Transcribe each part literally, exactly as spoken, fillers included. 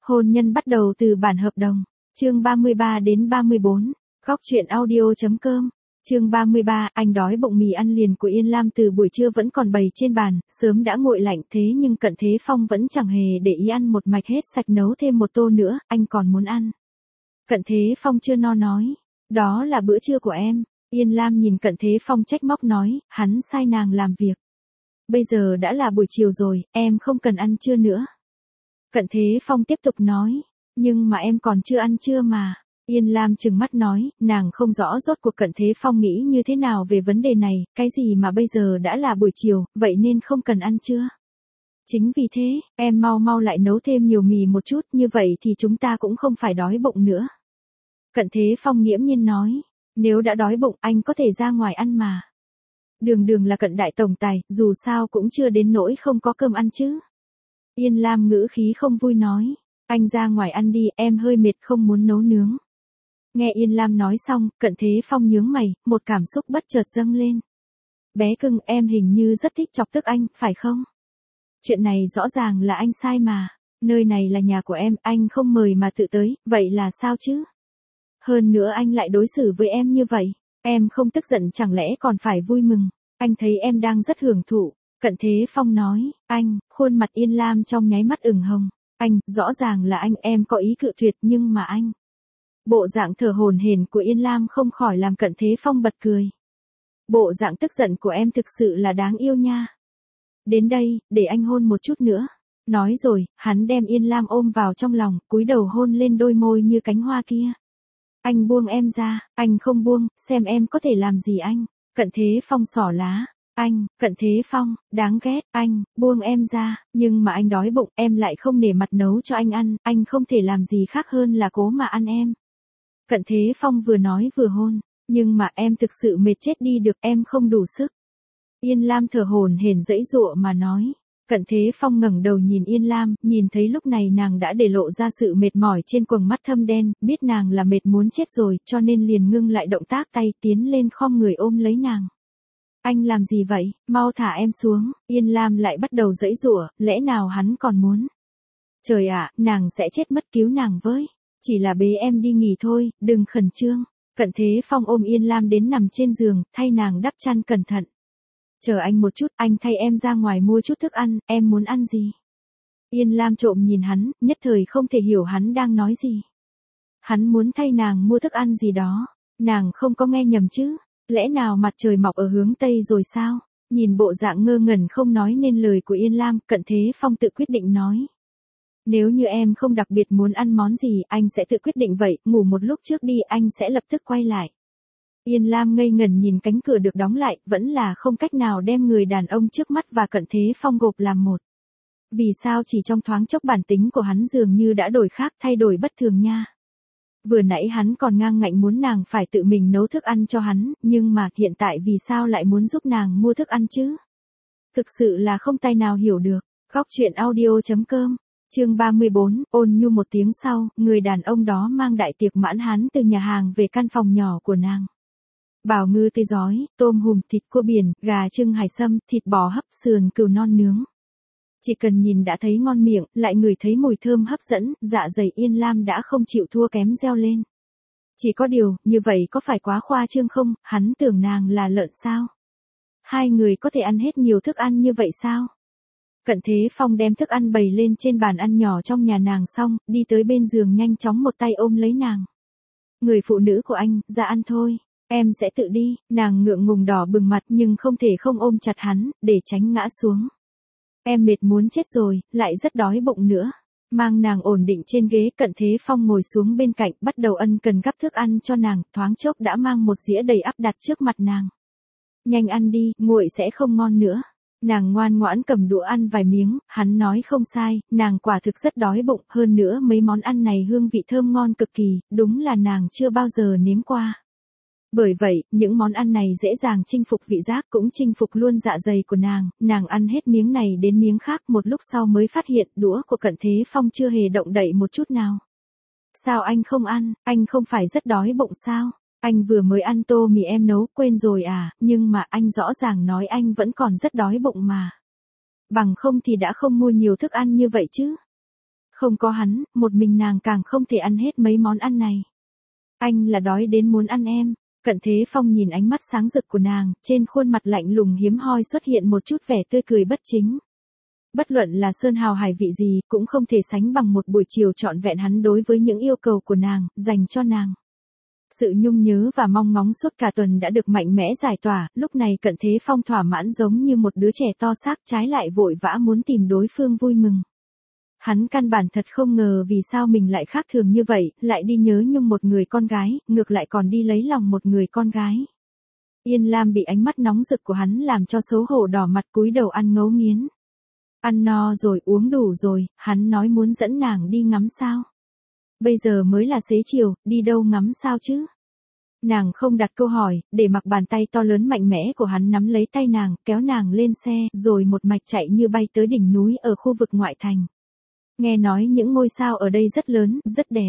Hôn nhân bắt đầu từ bản hợp đồng. Chương ba mươi ba đến ba mươi bốn. Góc truyện audio.com. Chương ba mươi ba, anh đói bụng. Mì ăn liền của Yên Lam từ buổi trưa vẫn còn bày trên bàn, sớm đã nguội lạnh, thế nhưng Cận Thế Phong vẫn chẳng hề để ý, ăn một mạch hết sạch, nấu thêm một tô nữa, anh còn muốn ăn. Cận Thế Phong chưa no nói, đó là bữa trưa của em. Yên Lam nhìn Cận Thế Phong trách móc nói, hắn sai nàng làm việc. Bây giờ đã là buổi chiều rồi, em không cần ăn trưa nữa. Cận Thế Phong tiếp tục nói, nhưng mà em còn chưa ăn trưa mà. Yên Lam trừng mắt nói, nàng không rõ rốt cuộc Cận Thế Phong nghĩ như thế nào về vấn đề này, cái gì mà bây giờ đã là buổi chiều, vậy nên không cần ăn trưa. Chính vì thế, em mau mau lại nấu thêm nhiều mì một chút, như vậy thì chúng ta cũng không phải đói bụng nữa. Cận Thế Phong nghiễm nhiên nói, nếu đã đói bụng anh có thể ra ngoài ăn mà. Đường đường là Cận đại tổng tài, dù sao cũng chưa đến nỗi không có cơm ăn chứ. Yên Lam ngữ khí không vui nói, anh ra ngoài ăn đi, em hơi mệt không muốn nấu nướng. Nghe Yên Lam nói xong, Cận Thế Phong nhướng mày, một cảm xúc bất chợt dâng lên. Bé cưng, em hình như rất thích chọc tức anh, phải không? Chuyện này rõ ràng là anh sai mà. Nơi này là nhà của em, anh không mời mà tự tới, vậy là sao chứ? Hơn nữa anh lại đối xử với em như vậy. Em không tức giận chẳng lẽ còn phải vui mừng? Anh thấy em đang rất hưởng thụ. Cận Thế Phong nói, anh, khuôn mặt Yên Lam trong nháy mắt ửng hồng. Anh, rõ ràng là anh, em có ý cự tuyệt nhưng mà anh. Bộ dạng thở hổn hển của Yên Lam không khỏi làm Cận Thế Phong bật cười. Bộ dạng tức giận của em thực sự là đáng yêu nha. Đến đây, để anh hôn một chút nữa. Nói rồi, hắn đem Yên Lam ôm vào trong lòng, cúi đầu hôn lên đôi môi như cánh hoa kia. Anh buông em ra, anh không buông, xem em có thể làm gì anh. Cận Thế Phong xỏ lá. Anh, Cận Thế Phong, đáng ghét, anh, buông em ra, nhưng mà anh đói bụng, em lại không nể mặt nấu cho anh ăn, anh không thể làm gì khác hơn là cố mà ăn em. Cận Thế Phong vừa nói vừa hôn, nhưng mà em thực sự mệt chết đi được, em không đủ sức. Yên Lam thở hổn hển giãy giụa mà nói. Cận Thế Phong ngẩng đầu nhìn Yên Lam, nhìn thấy lúc này nàng đã để lộ ra sự mệt mỏi trên quầng mắt thâm đen, biết nàng là mệt muốn chết rồi, cho nên liền ngưng lại động tác tay, tiến lên khom người ôm lấy nàng. Anh làm gì vậy, mau thả em xuống. Yên Lam lại bắt đầu giãy giụa, lẽ nào hắn còn muốn. Trời ạ, nàng sẽ chết mất, cứu nàng với. Chỉ là bế em đi nghỉ thôi, đừng khẩn trương. Cận Thế Phong ôm Yên Lam đến nằm trên giường, thay nàng đắp chăn cẩn thận. Chờ anh một chút, anh thay em ra ngoài mua chút thức ăn, em muốn ăn gì? Yên Lam trộm nhìn hắn, nhất thời không thể hiểu hắn đang nói gì. Hắn muốn thay nàng mua thức ăn gì đó, nàng không có nghe nhầm chứ, lẽ nào mặt trời mọc ở hướng Tây rồi sao? Nhìn bộ dạng ngơ ngẩn không nói nên lời của Yên Lam, Cận Thế Phong tự quyết định nói. Nếu như em không đặc biệt muốn ăn món gì, anh sẽ tự quyết định vậy, ngủ một lúc trước đi, anh sẽ lập tức quay lại. Yên Lam ngây ngẩn nhìn cánh cửa được đóng lại, vẫn là không cách nào đem người đàn ông trước mắt và Cận Thế Phong gộp làm một. Vì sao chỉ trong thoáng chốc bản tính của hắn dường như đã đổi khác, thay đổi bất thường nha. Vừa nãy hắn còn ngang ngạnh muốn nàng phải tự mình nấu thức ăn cho hắn, nhưng mà hiện tại vì sao lại muốn giúp nàng mua thức ăn chứ? Thực sự là không tay nào hiểu được. Góc truyện audio.com. Chương ba mươi bốn, ôn nhu. Một tiếng sau, người đàn ông đó mang đại tiệc mãn hán từ nhà hàng về căn phòng nhỏ của nàng. Bào ngư tươi giói, tôm hùm, thịt cua biển, gà trưng hải sâm, thịt bò hấp, sườn cừu non nướng. Chỉ cần nhìn đã thấy ngon miệng, lại ngửi thấy mùi thơm hấp dẫn, dạ dày Yên Lam đã không chịu thua kém reo lên. Chỉ có điều, như vậy có phải quá khoa trương không, hắn tưởng nàng là lợn sao? Hai người có thể ăn hết nhiều thức ăn như vậy sao? Cận Thế Phong đem thức ăn bày lên trên bàn ăn nhỏ trong nhà nàng xong, đi tới bên giường nhanh chóng một tay ôm lấy nàng. Người phụ nữ của anh, ra ăn thôi, em sẽ tự đi. Nàng ngượng ngùng đỏ bừng mặt nhưng không thể không ôm chặt hắn, để tránh ngã xuống. Em mệt muốn chết rồi, lại rất đói bụng nữa. Mang nàng ổn định trên ghế, Cận Thế Phong ngồi xuống bên cạnh, bắt đầu ân cần gắp thức ăn cho nàng, thoáng chốc đã mang một dĩa đầy ắp đặt trước mặt nàng. Nhanh ăn đi, nguội sẽ không ngon nữa. Nàng ngoan ngoãn cầm đũa ăn vài miếng, hắn nói không sai, nàng quả thực rất đói bụng, hơn nữa mấy món ăn này hương vị thơm ngon cực kỳ, đúng là nàng chưa bao giờ nếm qua. Bởi vậy, những món ăn này dễ dàng chinh phục vị giác cũng chinh phục luôn dạ dày của nàng, nàng ăn hết miếng này đến miếng khác, một lúc sau mới phát hiện đũa của Cận Thế Phong chưa hề động đậy một chút nào. Sao anh không ăn, anh không phải rất đói bụng sao? Anh vừa mới ăn tô mì em nấu, quên rồi à, nhưng mà anh rõ ràng nói anh vẫn còn rất đói bụng mà. Bằng không thì đã không mua nhiều thức ăn như vậy chứ. Không có hắn, một mình nàng càng không thể ăn hết mấy món ăn này. Anh là đói đến muốn ăn em. Cận Thế Phong nhìn ánh mắt sáng rực của nàng, trên khuôn mặt lạnh lùng hiếm hoi xuất hiện một chút vẻ tươi cười bất chính. Bất luận là sơn hào hải vị gì, cũng không thể sánh bằng một buổi chiều trọn vẹn hắn đối với những yêu cầu của nàng, dành cho nàng. Sự nhung nhớ và mong ngóng suốt cả tuần đã được mạnh mẽ giải tỏa, lúc này Cận Thế Phong thỏa mãn giống như một đứa trẻ to xác, trái lại vội vã muốn tìm đối phương vui mừng. Hắn căn bản thật không ngờ vì sao mình lại khác thường như vậy, lại đi nhớ nhung một người con gái, ngược lại còn đi lấy lòng một người con gái. Yên Lam bị ánh mắt nóng rực của hắn làm cho xấu hổ đỏ mặt cúi đầu ăn ngấu nghiến. Ăn no rồi, uống đủ rồi, hắn nói muốn dẫn nàng đi ngắm sao. Bây giờ mới là xế chiều, đi đâu ngắm sao chứ? Nàng không đặt câu hỏi, để mặc bàn tay to lớn mạnh mẽ của hắn nắm lấy tay nàng, kéo nàng lên xe, rồi một mạch chạy như bay tới đỉnh núi ở khu vực ngoại thành. Nghe nói những ngôi sao ở đây rất lớn, rất đẹp.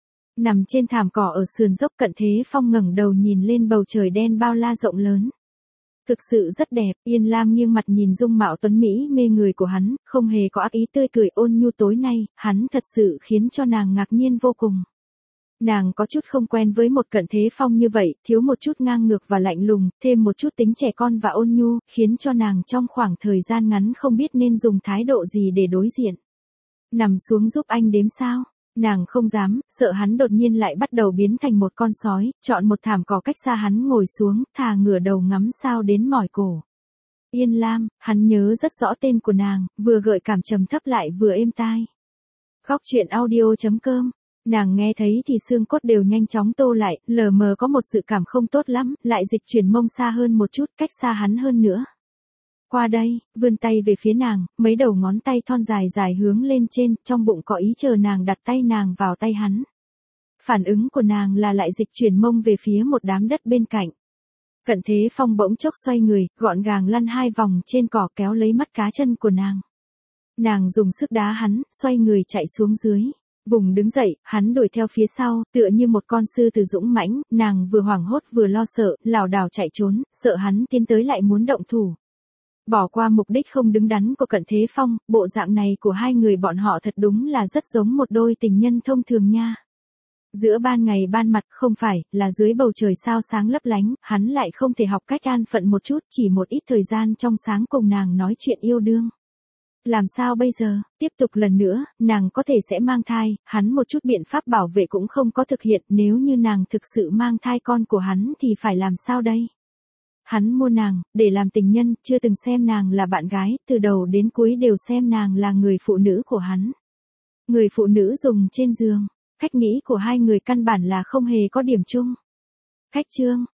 Nằm trên thảm cỏ ở sườn dốc, Cận Thế Phong ngẩng đầu nhìn lên bầu trời đen bao la rộng lớn. Thực sự rất đẹp, Yên Lam nghiêng mặt nhìn dung mạo tuấn mỹ mê người của hắn, không hề có ác ý, tươi cười ôn nhu. Tối nay, hắn thật sự khiến cho nàng ngạc nhiên vô cùng. Nàng có chút không quen với một Cận Thế Phong như vậy, thiếu một chút ngang ngược và lạnh lùng, thêm một chút tính trẻ con và ôn nhu, khiến cho nàng trong khoảng thời gian ngắn không biết nên dùng thái độ gì để đối diện. Nằm xuống giúp anh đếm sao? Nàng không dám, sợ hắn đột nhiên lại bắt đầu biến thành một con sói, chọn một thảm cỏ cách xa hắn ngồi xuống, thà ngửa đầu ngắm sao đến mỏi cổ. Yên Lam, hắn nhớ rất rõ tên của nàng, vừa gợi cảm trầm thấp lại vừa êm tai. Góc truyện audio chấm com. Nàng nghe thấy thì xương cốt đều nhanh chóng tô lại, lờ mờ có một sự cảm không tốt lắm, lại dịch chuyển mông xa hơn một chút, cách xa hắn hơn nữa. Qua đây, vươn tay về phía nàng, mấy đầu ngón tay thon dài dài hướng lên trên, trong bụng có ý chờ nàng đặt tay nàng vào tay hắn. Phản ứng của nàng là lại dịch chuyển mông về phía một đám đất bên cạnh. Cận Thế Phong bỗng chốc xoay người, gọn gàng lăn hai vòng trên cỏ kéo lấy mắt cá chân của nàng. Nàng dùng sức đá hắn, xoay người chạy xuống dưới. Vùng đứng dậy, hắn đuổi theo phía sau, tựa như một con sư tử dũng mãnh, nàng vừa hoảng hốt vừa lo sợ, lảo đảo chạy trốn, sợ hắn tiến tới lại muốn động thủ. Bỏ qua mục đích không đứng đắn của Cận Thế Phong, bộ dạng này của hai người bọn họ thật đúng là rất giống một đôi tình nhân thông thường nha. Giữa ban ngày ban mặt không phải, là dưới bầu trời sao sáng lấp lánh, hắn lại không thể học cách an phận một chút, chỉ một ít thời gian trong sáng cùng nàng nói chuyện yêu đương. Làm sao bây giờ, tiếp tục lần nữa, nàng có thể sẽ mang thai, hắn một chút biện pháp bảo vệ cũng không có thực hiện, nếu như nàng thực sự mang thai con của hắn thì phải làm sao đây? Hắn mua nàng, để làm tình nhân, chưa từng xem nàng là bạn gái, từ đầu đến cuối đều xem nàng là người phụ nữ của hắn. Người phụ nữ dùng trên giường, cách nghĩ của hai người căn bản là không hề có điểm chung. Cách chương,